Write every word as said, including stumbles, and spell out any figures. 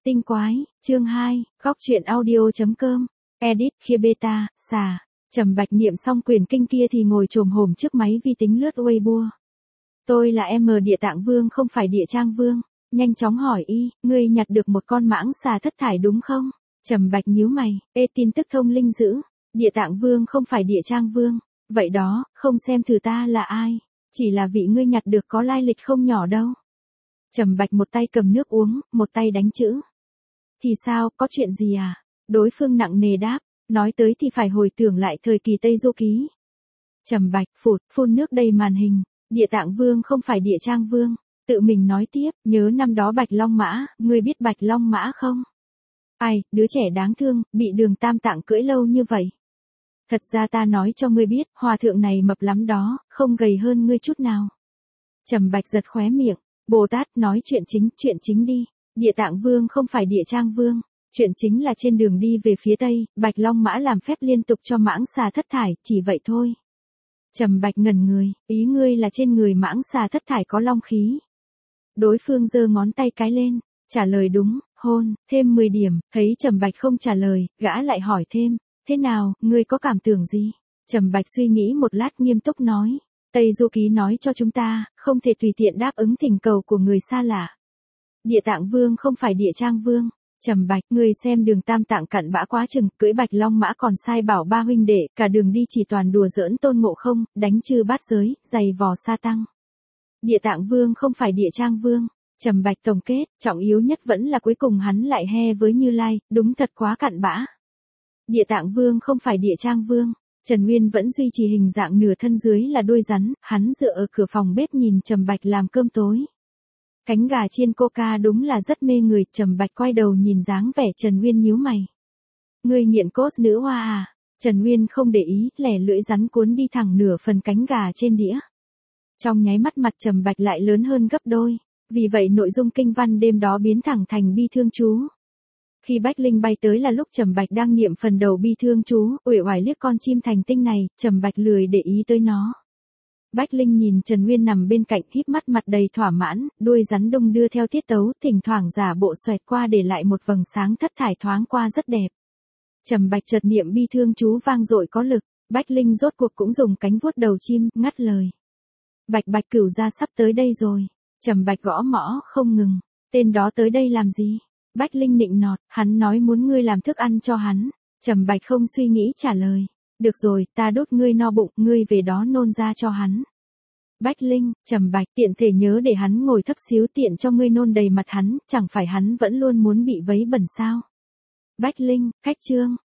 Tinh quái, chương hai, góc truyện audio.com, edit khi beta, xà. Trầm Bạch niệm xong quyển kinh kia thì ngồi chồm hổm trước máy vi tính lướt Weibo. Tôi là em Địa Tạng Vương không phải Địa Trang Vương. Nhanh chóng hỏi y, ngươi nhặt được một con mãng xà thất thải đúng không? Trầm Bạch nhíu mày, ê tin tức thông linh dữ. Địa Tạng Vương không phải Địa Trang Vương. Vậy đó, không xem thử ta là ai. Chỉ là vị ngươi nhặt được có lai lịch không nhỏ đâu. Trầm Bạch một tay cầm nước uống, một tay đánh chữ. Thì sao, có chuyện gì à? Đối phương nặng nề đáp, nói tới thì phải hồi tưởng lại thời kỳ Tây Du Ký. Trầm Bạch phụt, phun nước đầy màn hình, Địa Tạng Vương không phải Địa Trang Vương. Tự mình nói tiếp, nhớ năm đó Bạch Long Mã, ngươi biết Bạch Long Mã không? Ai, đứa trẻ đáng thương, bị Đường Tam Tạng cưỡi lâu như vậy. Thật ra ta nói cho ngươi biết, hòa thượng này mập lắm đó, không gầy hơn ngươi chút nào. Trầm Bạch giật khóe miệng, Bồ Tát nói chuyện chính, chuyện chính đi. Địa Tạng Vương không phải Địa Trang Vương. Chuyện chính là trên đường đi về phía Tây, Bạch Long Mã làm phép liên tục cho mãng xà thất thải, chỉ vậy thôi. Trầm Bạch ngẩn người, ý ngươi là trên người mãng xà thất thải có long khí. Đối phương giơ ngón tay cái lên, trả lời đúng, hôn, thêm mười điểm, thấy Trầm Bạch không trả lời, gã lại hỏi thêm, thế nào, ngươi có cảm tưởng gì? Trầm Bạch suy nghĩ một lát nghiêm túc nói, Tây Du Ký nói cho chúng ta, không thể tùy tiện đáp ứng thỉnh cầu của người xa lạ. Địa Tạng Vương không phải Địa Trang Vương. Trầm Bạch, ngươi xem Đường Tam Tạng cặn bã quá chừng, cưỡi Bạch Long Mã còn sai bảo ba huynh đệ, cả đường đi chỉ toàn đùa giỡn Tôn Ngộ Không, đánh chư bát giới, giày vò sa tăng. Địa Tạng Vương không phải Địa Trang Vương. Trầm Bạch tổng kết, trọng yếu nhất vẫn là cuối cùng hắn lại he với Như Lai, đúng thật quá cặn bã. Địa Tạng Vương không phải Địa Trang Vương. Trần Nguyên vẫn duy trì hình dạng nửa thân dưới là đuôi rắn, hắn dựa ở cửa phòng bếp nhìn Trầm Bạch làm cơm tối. Cánh gà chiên coca đúng là rất mê người, Trầm Bạch quay đầu nhìn dáng vẻ Trần Nguyên nhíu mày. Ngươi nghiện cốt nữ hoa à? Trần Nguyên không để ý, lẻ lưỡi rắn cuốn đi thẳng nửa phần cánh gà trên đĩa. Trong nháy mắt mặt Trầm Bạch lại lớn hơn gấp đôi, vì vậy nội dung kinh văn đêm đó biến thẳng thành bi thương chú. Khi Bách Linh bay tới là lúc Trầm Bạch đang niệm phần đầu bi thương chú, uể oải liếc con chim thành tinh này, Trầm Bạch lười để ý tới nó. Bách Linh nhìn Trần Nguyên nằm bên cạnh híp mắt mặt đầy thỏa mãn, đuôi rắn đung đưa theo tiết tấu, thỉnh thoảng giả bộ xoẹt qua để lại một vầng sáng thất thải thoáng qua rất đẹp. Trầm Bạch chợt niệm bi thương chú vang dội có lực, Bách Linh rốt cuộc cũng dùng cánh vuốt đầu chim, ngắt lời. Bạch Bạch Cửu gia sắp tới đây rồi. Trầm Bạch gõ mõ không ngừng, tên đó tới đây làm gì? Bách Linh nịnh nọt, hắn nói muốn ngươi làm thức ăn cho hắn. Trầm Bạch không suy nghĩ trả lời. Được rồi, ta đốt ngươi no bụng, ngươi về đó nôn ra cho hắn. Bách Linh, Trầm Bạch, tiện thể nhớ để hắn ngồi thấp xíu tiện cho ngươi nôn đầy mặt hắn, chẳng phải hắn vẫn luôn muốn bị vấy bẩn sao? Bách Linh, cách chương.